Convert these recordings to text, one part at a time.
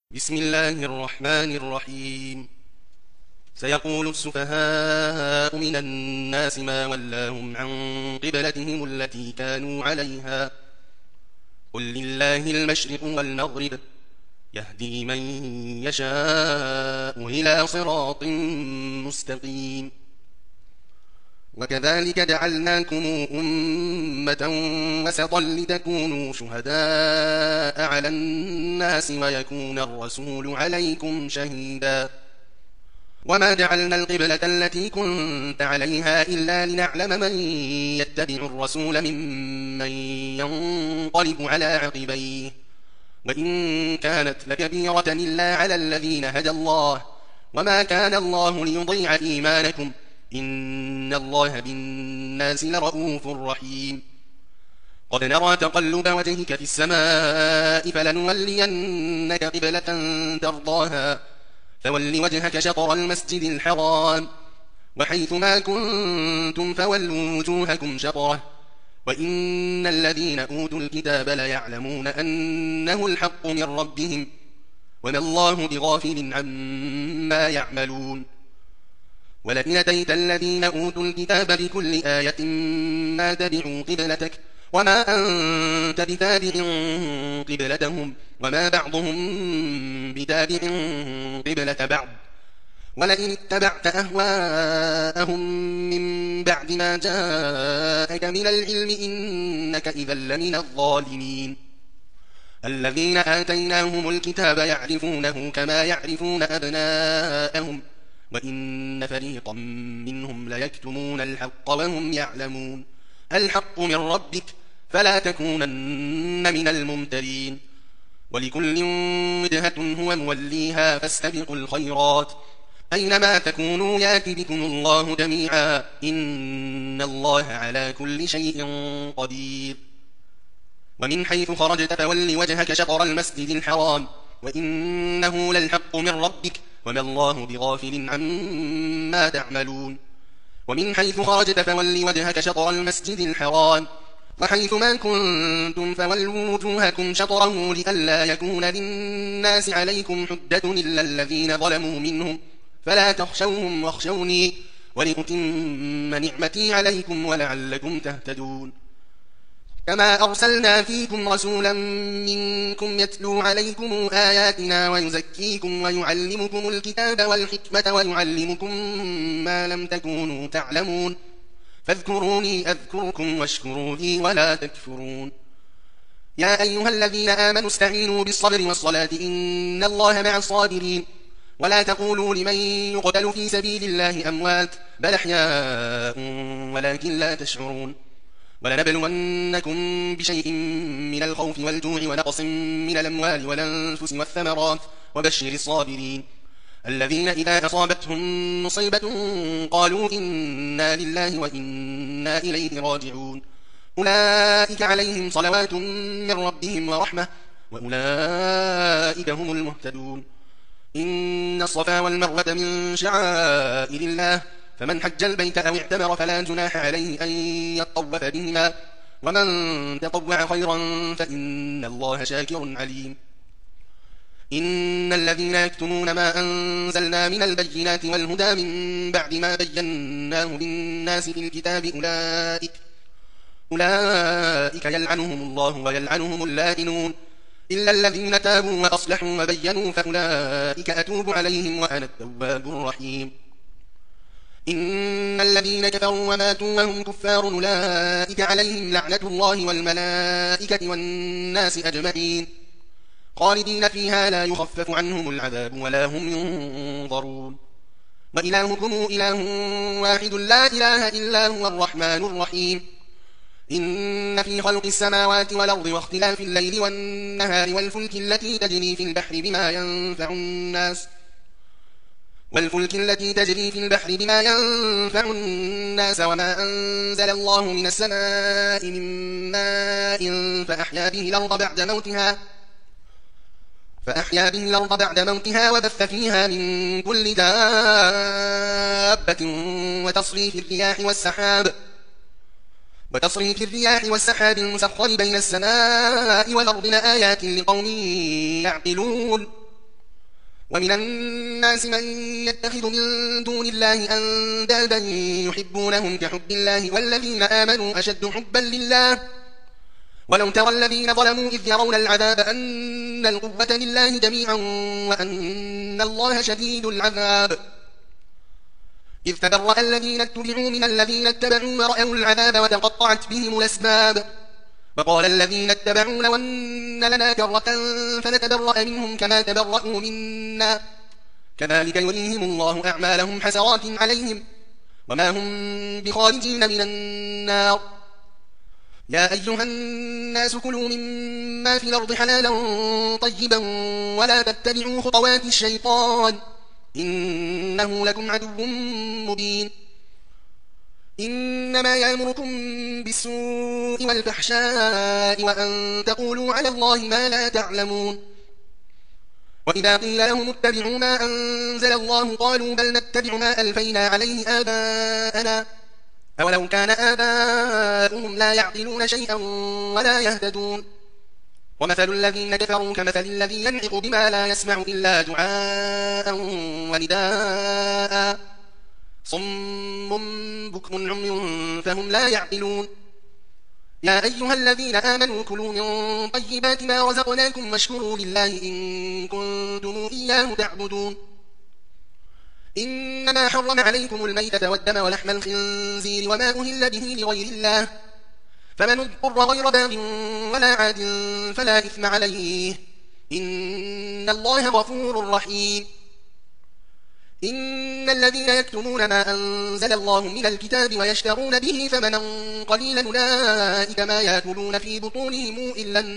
بسم الله الرحمن الرحيم. سيقول السفهاء من الناس ما ولاهم عن قبلتهم التي كانوا عليها قل لله المشرق والمغرب يهدي من يشاء إلى صراط مستقيم. وكذلك جعلناكم أمة وسطا لتكونوا شهداء على الناس ويكون الرسول عليكم شهيدا. وما جعلنا القبلة التي كنت عليها إلا لنعلم من يتبع الرسول ممن ينقلب على عقبيه، وإن كانت لكبيرة إلا على الذين هدى الله، وما كان الله ليضيع إيمانكم إن الله بالناس لرؤوف رحيم. قد نرى تقلب وجهك في السماء فلنولينك قبلة ترضاها فول وجهك شطر المسجد الحرام وحيث ما كنتم فولوا وجوهكم شطره وإن الذين أوتوا الكتاب ليعلمون أنه الحق من ربهم وما الله بغافل عما يعملون. ولئن أتيت الذين أوتوا الكتاب بكل آية ما تبعوا قبلتك وما أنت بتابع قبلتهم وما بعضهم بتابع قبلة بعض، ولئن اتبعت أهواءهم من بعد ما جاءك من العلم إنك إذا لمن الظالمين. الذين آتيناهم الكتاب يعرفونه كما يعرفون أبناءهم وإن فريقا منهم ليكتمون الحق وهم يعلمون. الحق من ربك فلا تكونن من الممترين. ولكل وجهة هو موليها فاستبقوا الخيرات أينما تكونوا يأت بكم الله جميعا إن الله على كل شيء قدير. ومن حيث خرجت فول وجهك شطر المسجد الحرام وإنه للحق من ربك وما الله بغافل عما تعملون. ومن حيث خرجت فول وجهك شطر المسجد الحرام وحيث ما كنتم فولوا وجوهكم شطره لئلا يكون للناس عليكم حجة إلا الذين ظلموا منهم فلا تخشوهم واخشوني ولأتم نعمتي عليكم ولعلكم تهتدون. كما أرسلنا فيكم رسولا منكم يتلو عليكم آياتنا ويزكيكم ويعلمكم الكتاب والحكمة ويعلمكم ما لم تكونوا تعلمون فاذكروني أذكركم واشكروا لي ولا تكفرون. يا أيها الذين آمنوا استعينوا بالصبر والصلاة إن الله مع الصابرين. ولا تقولوا لمن يقتل في سبيل الله أموات بل أحياء ولكن لا تشعرون. ولنبلونكم بشيء من الخوف والجوع ونقص من الأموال والأنفس والثمرات وبشر الصابرين الذين إذا أصابتهم مصيبة قالوا إنا لله وإنا إليه راجعون أولئك عليهم صلوات من ربهم ورحمة وأولئك هم المهتدون. إن الصفا والمروة من شعائر الله فمن حج البيت أو اعتمر فلا جناح عليه أن يطوف بهما ومن تطوع خيرا فإن الله شاكر عليم. إن الذين يكتمون ما أنزلنا من البينات والهدى من بعد ما بيناه للناس في الكتاب أولئك يلعنهم الله ويلعنهم اللائنون إلا الذين تابوا وأصلحوا وبينوا فأولئك أتوب عليهم وأنا التواب الرحيم. إن الذين كفروا وماتوا وهم كفار أولئك عليهم لعنة الله والملائكة والناس أجمعين خالدين فيها لا يخفف عنهم العذاب ولا هم ينظرون. وإلهكم إله واحد لا إله إلا هو الرحمن الرحيم. إن في خلق السماوات والأرض واختلاف الليل والنهار والفلك التي تجري في البحر بما ينفع الناس وما أنزل الله من السماء من ماء فأحيا به الأرض بعد موتها وبث فيها من كل دابة وتصريف الرياح والسحاب المسخر بين السماء والأرض لآيات لقوم يعقلون. ومن الناس من يتخذ من دون الله أندادا يحبونهم كحب الله والذين آمنوا أشد حبا لله ولو ترى الذين ظلموا إذ يرون العذاب أن القوة لله جميعا وأن الله شديد العذاب إذ تبرأ الذين اتبعوا من الذين اتبعوا ورأوا العذاب وتقطعت بهم الأسباب وقال الذين اتبعوا لو أن لنا كرة فنتبرأ منهم كما تبرأوا منا كذلك يريهم الله أعمالهم حسرات عليهم وما هم بخارجين من النار يا أيها الناس كلوا مما في الأرض حلالا طيبا ولا تتبعوا خطوات الشيطان إنه لكم عدو مبين إنما يأمركم بالسوء والفحشاء وأن تقولوا على الله ما لا تعلمون وإذا قيل لهم اتبعوا ما أنزل الله قالوا بل نتبع ما ألفينا عليه آباءنا أولو كان آباؤهم لا يعقلون شيئا ولا يهتدون ومثل الذين كفروا كمثل الذي ينعق بما لا يسمع إلا دعاء ونداء صم بكم عمي فهم لا يعقلون يا أيها الذين آمنوا كلوا من طيبات ما رزقناكم واشكروا لله إن كنتم إياه تعبدون إنما حرم عليكم الميتة والدم ولحم الخنزير وما أهل به لغير الله فمن اضطر غير باغ ولا عاد فلا إثم عليه إن الله غفور رحيم إن الذين يكتمون ما أنزل الله من الكتاب ويشترون به ثمنا قليلا أولئك ما يأكلون في بطونهم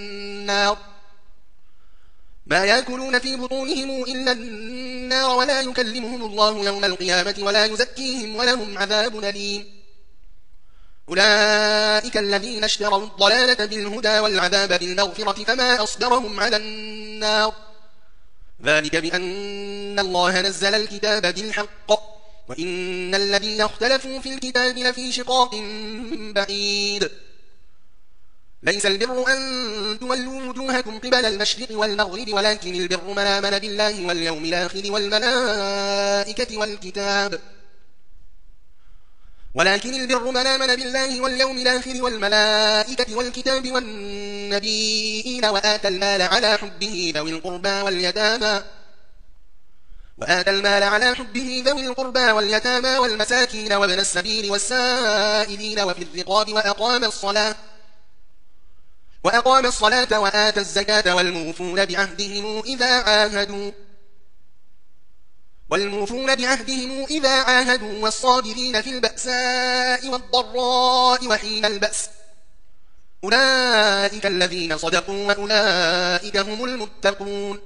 إلا النار ولا يكلمهم الله يوم القيامة ولا يزكيهم ولهم عذاب أليم أولئك الذين اشتروا الضلالة بالهدى والعذاب بالمغفرة فما أصبرهم على النار ذلك بأن الله نزل الكتاب بالحق وإن الذين اختلفوا في الكتاب لفي شقاق بعيد ليس البر أن تولوا وجوهكم قبل المشرق والمغرب ولكن البر من آمن بالله واليوم الآخر والملائكة والكتاب والنبيين وآتى المال على حبه ذوي القربى واليتامى والمساكين وابن السبيل والسائلين وفي الرقاب وأقام الصلاة وآتى الزكاة والموفون بعهدهم إذا عاهدوا والصابرين في البأساء والضراء وحين البأس أولئك الذين صدقوا وأولئك هم المتقون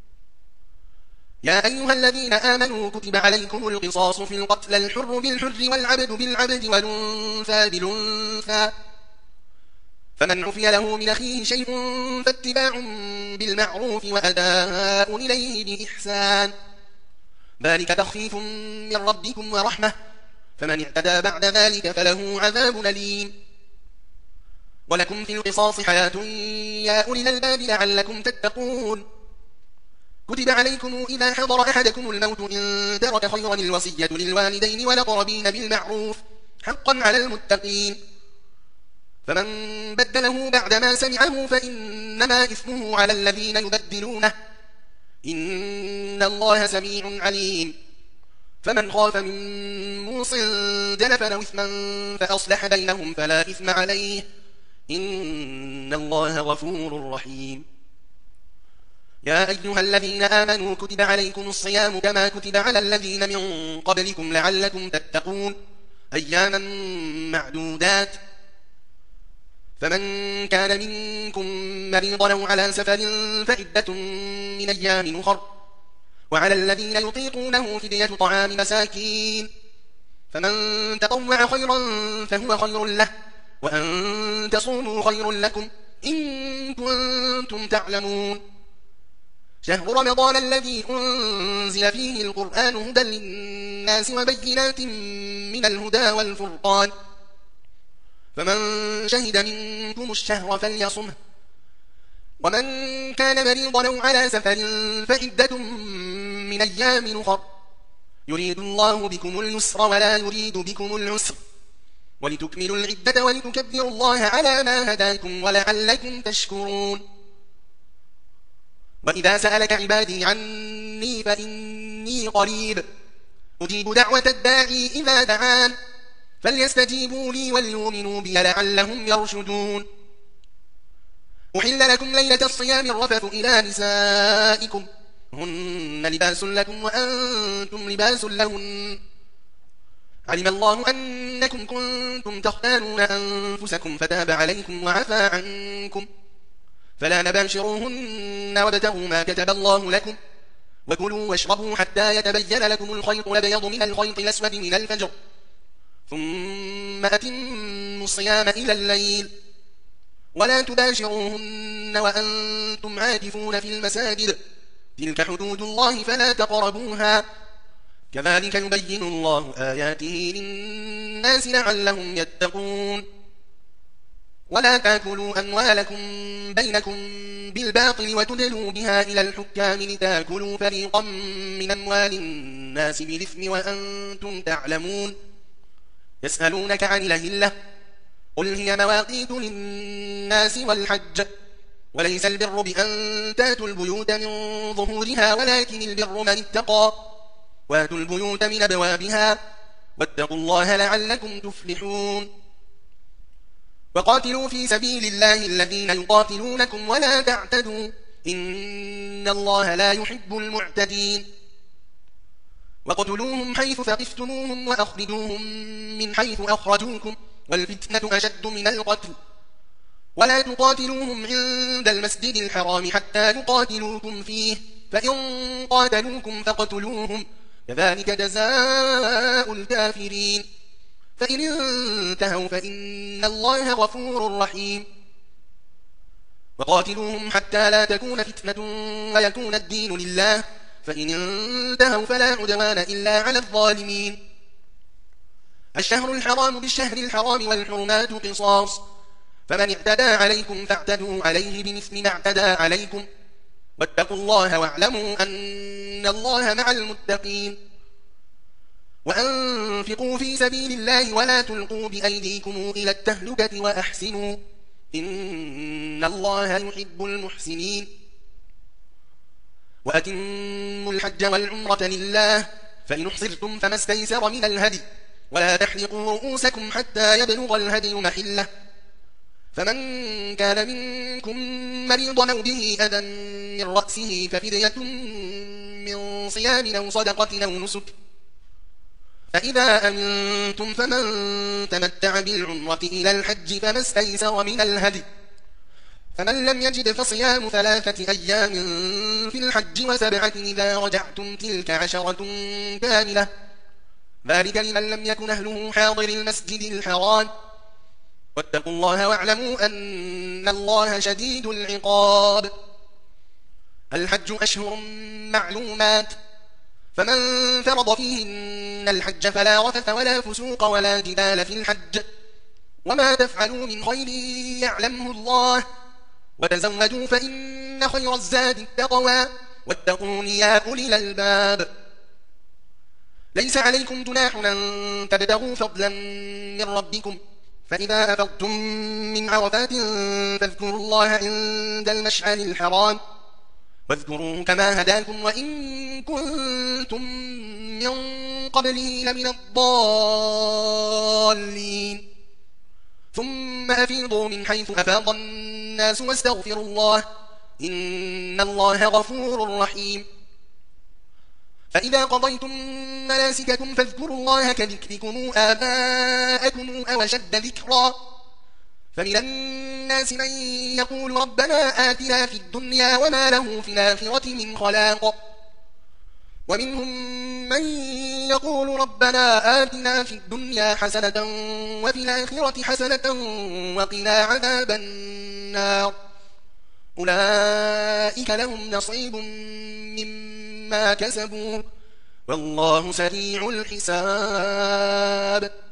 يا أيها الذين آمنوا كتب عليكم القصاص في القتل الحر بالحر والعبد بالعبد والأنثى بالأنثى فمن عفي له من أخيه شيء فاتباع بالمعروف وأداء إليه بإحسان ذلك تخفيف من ربكم ورحمة فمن اعتدى بعد ذلك فله عذاب أليم ولكم في القصاص حياة يا أولي الألباب لعلكم تتقون كتب عليكم إذا حضر أحدكم الموت إن ترك خيرا الوصية للوالدين والأقربين بالمعروف حقا على المتقين فمن بدله بعدما سمعه فإنما إثمه على الذين يبدلونه إن الله سميع عليم فمن خاف من موص جنفا أو إثما فأصلح بينهم فلا إثم عليه إن الله غفور رحيم يا أيها الذين آمنوا كتب عليكم الصيام كما كتب على الذين من قبلكم لعلكم تتقون أياما معدودات فمن كان منكم مريضا أو على سفر فعدة من أيام أخر وعلى الذين يطيقونه فدية طعام مساكين فمن تطوع خيرا فهو خير له وأن تصوموا خير لكم إن كنتم تعلمون شهر رمضان الذي أنزل فيه القرآن هدى للناس وبينات من الهدى والفرقان فمن شهد منكم الشهر فليصمه ومن كان مريضا أو على سفر فعدة من أيام أخر يريد الله بكم اليسر ولا يريد بكم العسر ولتكملوا العدة ولتكبروا الله على ما هداكم ولعلكم تشكرون. وإذا سألك عبادي عني فإني قريب أجيب دعوة الداعي إذا دعان فليستجيبوا لي وليؤمنوا بي لعلهم يرشدون. أحل لكم ليلة الصيام الرفث إلى نسائكم هن لباس لكم وأنتم لباس لهن علم الله أنكم كنتم تختانون أنفسكم فتاب عليكم وعفى عنكم فلا نباشروهن وابتغوا ما كتب الله لكم وكلوا واشربوا حتى يتبين لكم الخيط الأبيض من الخيط الأسود من الفجر ثم أتموا الصيام إلى الليل ولا تباشروهن وأنتم عاكفون في المساجد تلك حدود الله فلا تقربوها كذلك يبين الله آياته للناس لعلهم يتقون. ولا تأكلوا أموالكم بينكم بالباطل وتدلوا بها إلى الحكام لتأكلوا فريقا من أموال الناس بالإثم وأنتم تعلمون. يسألونك عن الأهلة قل هي مواقيت للناس والحج وليس البر بأن تأتوا البيوت من ظهورها ولكن البر من اتقى واتوا البيوت من أبوابها واتقوا الله لعلكم تفلحون. وقاتلوا في سبيل الله الذين يقاتلونكم ولا تعتدوا إن الله لا يحب المعتدين. وقتلوهم حيث ثقفتموهم وأخرجوهم من حيث أخرجوكم والفتنة أشد من القتل ولا تقاتلوهم عند المسجد الحرام حتى يقاتلوكم فيه فإن قاتلوكم فاقتلوهم كذلك جزاء الكافرين فإن انتهوا فإن الله غفور رحيم. وقاتلوهم حتى لا تكون فتنة ويكون الدين لله فإن انتهوا فلا عدوان إلا على الظالمين. الشهر الحرام بالشهر الحرام والحرمات قصاص فمن اعتدى عليكم فاعتدوا عليه بمثل ما اعتدى عليكم واتقوا الله واعلموا أن الله مع المتقين. وأنفقوا في سبيل الله ولا تلقوا بأيديكم إلى التهلكة وأحسنوا إن الله يحب المحسنين. وأتموا الحج والعمرة لله فإن احصرتم فما استيسر من الهدي ولا تحلقوا رؤوسكم حتى يبلغ الهدي محله فمن كان منكم مريضا أو به أذى من رأسه ففدية من صيام أو صدقة أو نسك فإذا أمنتم فمن تمتع بالعمرة إلى الحج فما استيسر من الهدي فمن لم يجد فصيام 3 أيام في الحج و7 إذا رجعتم تلك 10 كاملة ذلك لمن لم يكن أهله حاضر المسجد الحرام واتقوا الله واعلموا أن الله شديد العقاب. الحج أشهر معلومات فمن فرض فيهن الحج فلا رفث ولا فسوق ولا جدال في الحج وما تفعلوا من خير يعلمه الله وتزودوا فإن خير الزاد التقوى واتقون يا أولي الألباب. ليس عليكم جناح أن تبتغوا فضلا من ربكم فإذا أفضتم من عرفات فاذكروا الله عند المشعر الحرام واذكروه كما هداكم وإن كنتم من قبله لمن الضالين. ثم أفيضوا من حيث أفاض الناس واستغفروا الله إن الله غفور رحيم. فإذا قضيتم مناسككم فاذكروا الله كذكركم آباءكم أو أشد ذكرا فمن الناس من يقول ربنا آتنا في الدنيا وما له في الآخرة من خلاق ومنهم من يقول ربنا آتنا في الدنيا حسنة وفي الآخرة حسنة وقنا عذاب النار أولئك لهم نصيب مما كسبوا والله سريع الحساب.